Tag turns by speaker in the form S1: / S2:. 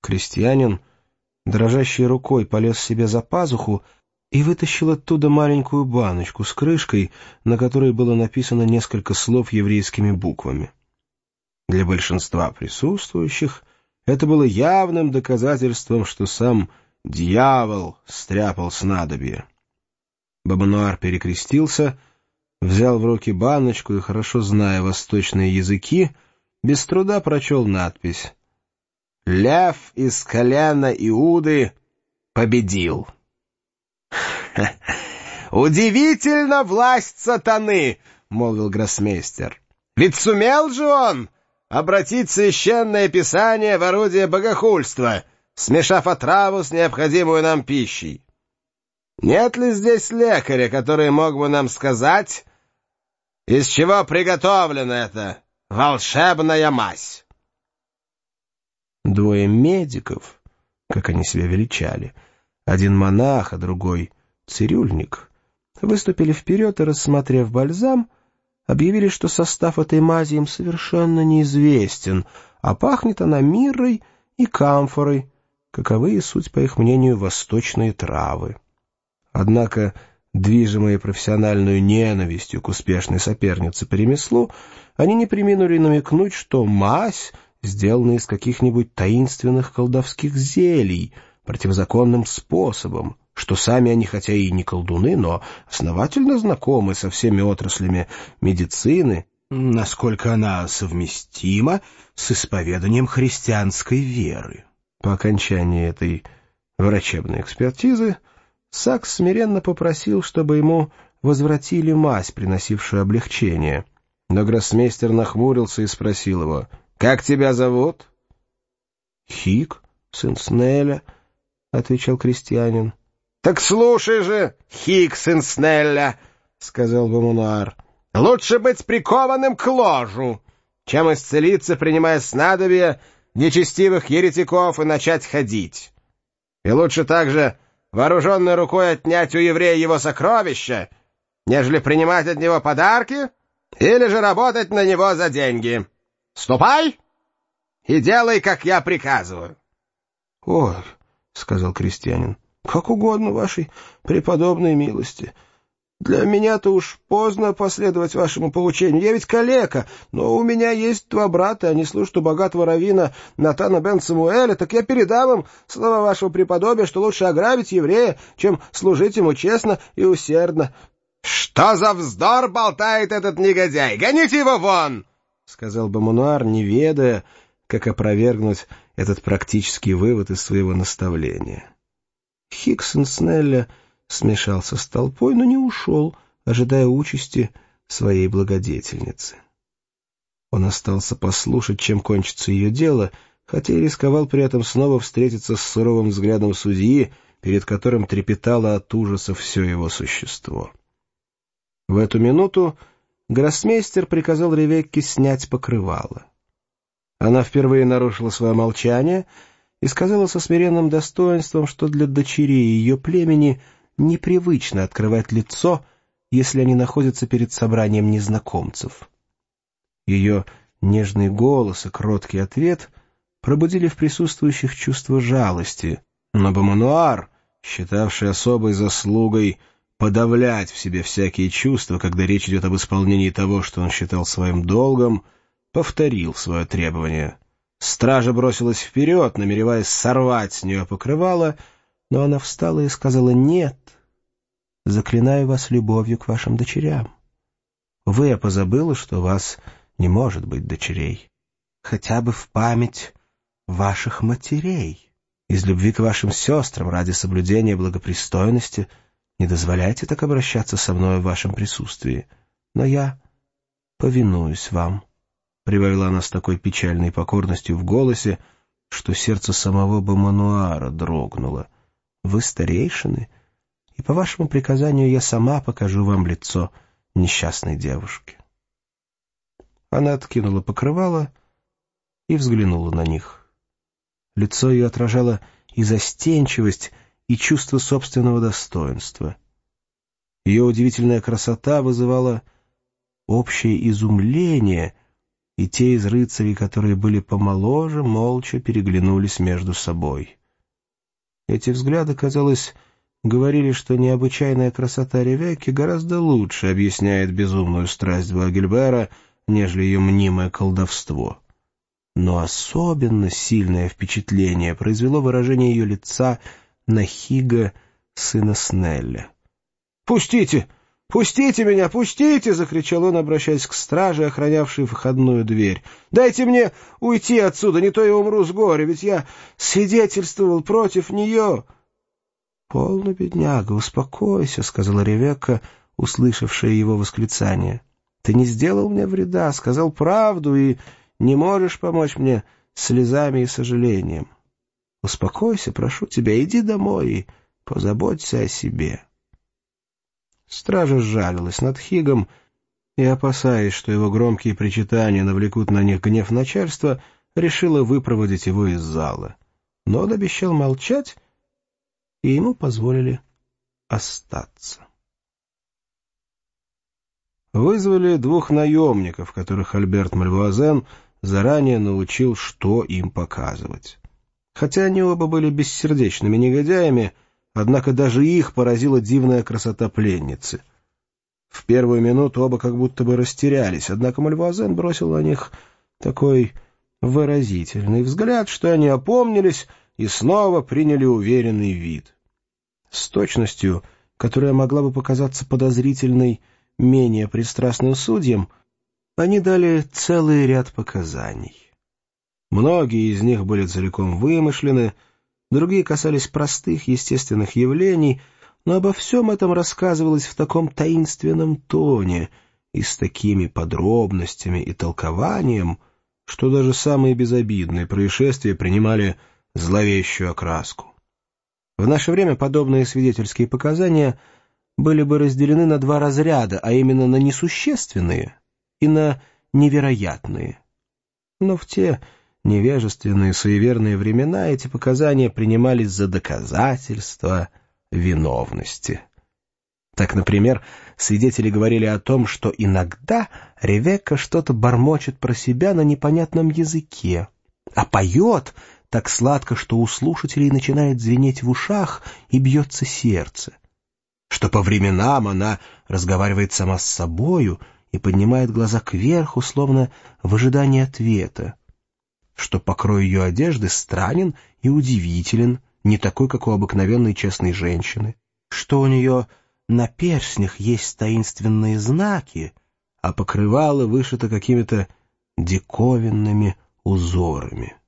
S1: Крестьянин дрожащей рукой полез себе за пазуху и вытащил оттуда маленькую баночку с крышкой, на которой было написано несколько слов еврейскими буквами. Для большинства присутствующих это было явным доказательством, что сам дьявол стряпал снадобье. Баба-Нуар перекрестился, взял в руки баночку и, хорошо зная восточные языки, без труда прочел надпись: «Лев из колена Иуды победил». «Удивительно власть сатаны!» — молвил гроссмейстер. «Ведь сумел же он обратить священное писание в орудие богохульства, смешав отраву с необходимую нам пищей. Нет ли здесь лекаря, который мог бы нам сказать, из чего приготовлена эта волшебная мазь?» Двое медиков, как они себя величали, один монах, а другой цирюльник, выступили вперед и, рассмотрев бальзам, объявили, что состав этой мази им совершенно неизвестен, а пахнет она миррой и камфорой, каковы и суть, по их мнению, восточные травы. Однако, движимые профессиональной ненавистью к успешной сопернице по ремеслу, они не преминули намекнуть, что мазь сделана из каких-нибудь таинственных колдовских зелий, противозаконным способом, что сами они, хотя и не колдуны, но основательно знакомы со всеми отраслями медицины, насколько она совместима с исповеданием христианской веры. По окончании этой врачебной экспертизы Сакс смиренно попросил, чтобы ему возвратили мазь, приносившую облегчение. Но гроссмейстер нахмурился и спросил его: «Как тебя зовут?» «Хик, сын Снеля», — отвечал крестьянин. «Так слушай же, Хик, сын Снелля», — сказал Баба-Нуар, — «лучше быть прикованным к ложу, чем исцелиться, принимая снадобья нечестивых еретиков и начать ходить. И лучше также вооруженной рукой отнять у еврея его сокровища, нежели принимать от него подарки или же работать на него за деньги. Ступай и делай, как я приказываю». «Ой», — сказал крестьянин, — «как угодно вашей преподобной милости. Для меня-то уж поздно последовать вашему поучению. Я ведь калека, но у меня есть два брата, они служат у богатого раввина Натана бен Самуэля, так я передам им слова вашего преподобия, что лучше ограбить еврея, чем служить ему честно и усердно». «Что за вздор болтает этот негодяй? Гоните его вон!» — сказал Баба-Нуар, не ведая, как опровергнуть этот практический вывод из своего наставления. Хиксон Снелля смешался с толпой, но не ушел, ожидая участи своей благодетельницы. Он остался послушать, чем кончится ее дело, хотя и рисковал при этом снова встретиться с суровым взглядом судьи, перед которым трепетало от ужаса все его существо. В эту минуту гроссмейстер приказал Ревекке снять покрывало. Она впервые нарушила свое молчание и сказала со смиренным достоинством, что для дочерей ее племени непривычно открывать лицо, если они находятся перед собранием незнакомцев. Ее нежный голос и кроткий ответ пробудили в присутствующих чувство жалости, но Баба-Нуар, считавший особой заслугой подавлять в себе всякие чувства, когда речь идет об исполнении того, что он считал своим долгом, повторил свое требование. Стража бросилась вперед, намереваясь сорвать с нее покрывало, но она встала и сказала: «Нет, заклинаю вас любовью к вашим дочерям. Увы, я позабыла, что у вас не может быть дочерей. Хотя бы в память ваших матерей. Из любви к вашим сестрам, ради соблюдения благопристойности, не дозволяйте так обращаться со мной в вашем присутствии. Но я повинуюсь вам», — прибавила она с такой печальной покорностью в голосе, что сердце самого Баба-Нуара дрогнуло. «Вы старейшины, и по вашему приказанию я сама покажу вам лицо несчастной девушки». Она откинула покрывало и взглянула на них. Лицо ее отражало и застенчивость, и чувство собственного достоинства. Ее удивительная красота вызывала общее изумление и те из рыцарей, которые были помоложе, молча переглянулись между собой. Эти взгляды, казалось, говорили, что необычайная красота Ревекки гораздо лучше объясняет безумную страсть Буагильбера, нежели ее мнимое колдовство. Но особенно сильное впечатление произвело выражение ее лица на Хига, сына Снелля. «Пустите! Пустите меня! Пустите!» — закричал он, обращаясь к страже, охранявшей входную дверь. «Дайте мне уйти отсюда, не то я умру с горя, ведь я свидетельствовал против нее!» «Полно, бедняга, успокойся», — сказала Ревекка, услышавшая его восклицание. «Ты не сделал мне вреда, сказал правду и не можешь помочь мне слезами и сожалением. Успокойся, прошу тебя, иди домой и позаботься о себе». Стража сжалилась над Хигом и, опасаясь, что его громкие причитания навлекут на них гнев начальства, решила выпроводить его из зала. Но он обещал молчать, и ему позволили остаться. Вызвали 2 наемников, которых Альберт Мальвуазен заранее научил, что им показывать. Хотя они оба были бессердечными негодяями, однако даже их поразила дивная красота пленницы. В первую минуту оба как будто бы растерялись, однако Мальвуазен бросил на них такой выразительный взгляд, что они опомнились и снова приняли уверенный вид. С точностью, которая могла бы показаться подозрительной менее пристрастным судьям, они дали целый ряд показаний. Многие из них были целиком вымышлены, другие касались простых естественных явлений, но обо всем этом рассказывалось в таком таинственном тоне и с такими подробностями и толкованием, что даже самые безобидные происшествия принимали зловещую окраску. В наше время подобные свидетельские показания были бы разделены на 2 разряда, а именно на несущественные и на невероятные. Но в те невежественные суеверные времена эти показания принимались за доказательства виновности. Так, например, свидетели говорили о том, что иногда Ревекка что-то бормочет про себя на непонятном языке, а поет так сладко, что у слушателей начинает звенеть в ушах и бьется сердце, что по временам она разговаривает сама с собою и поднимает глаза кверху, словно в ожидании ответа, что покрой ее одежды странен и удивителен, не такой, как у обыкновенной честной женщины, что у нее на перстнях есть таинственные знаки, а покрывало вышито какими-то диковинными узорами.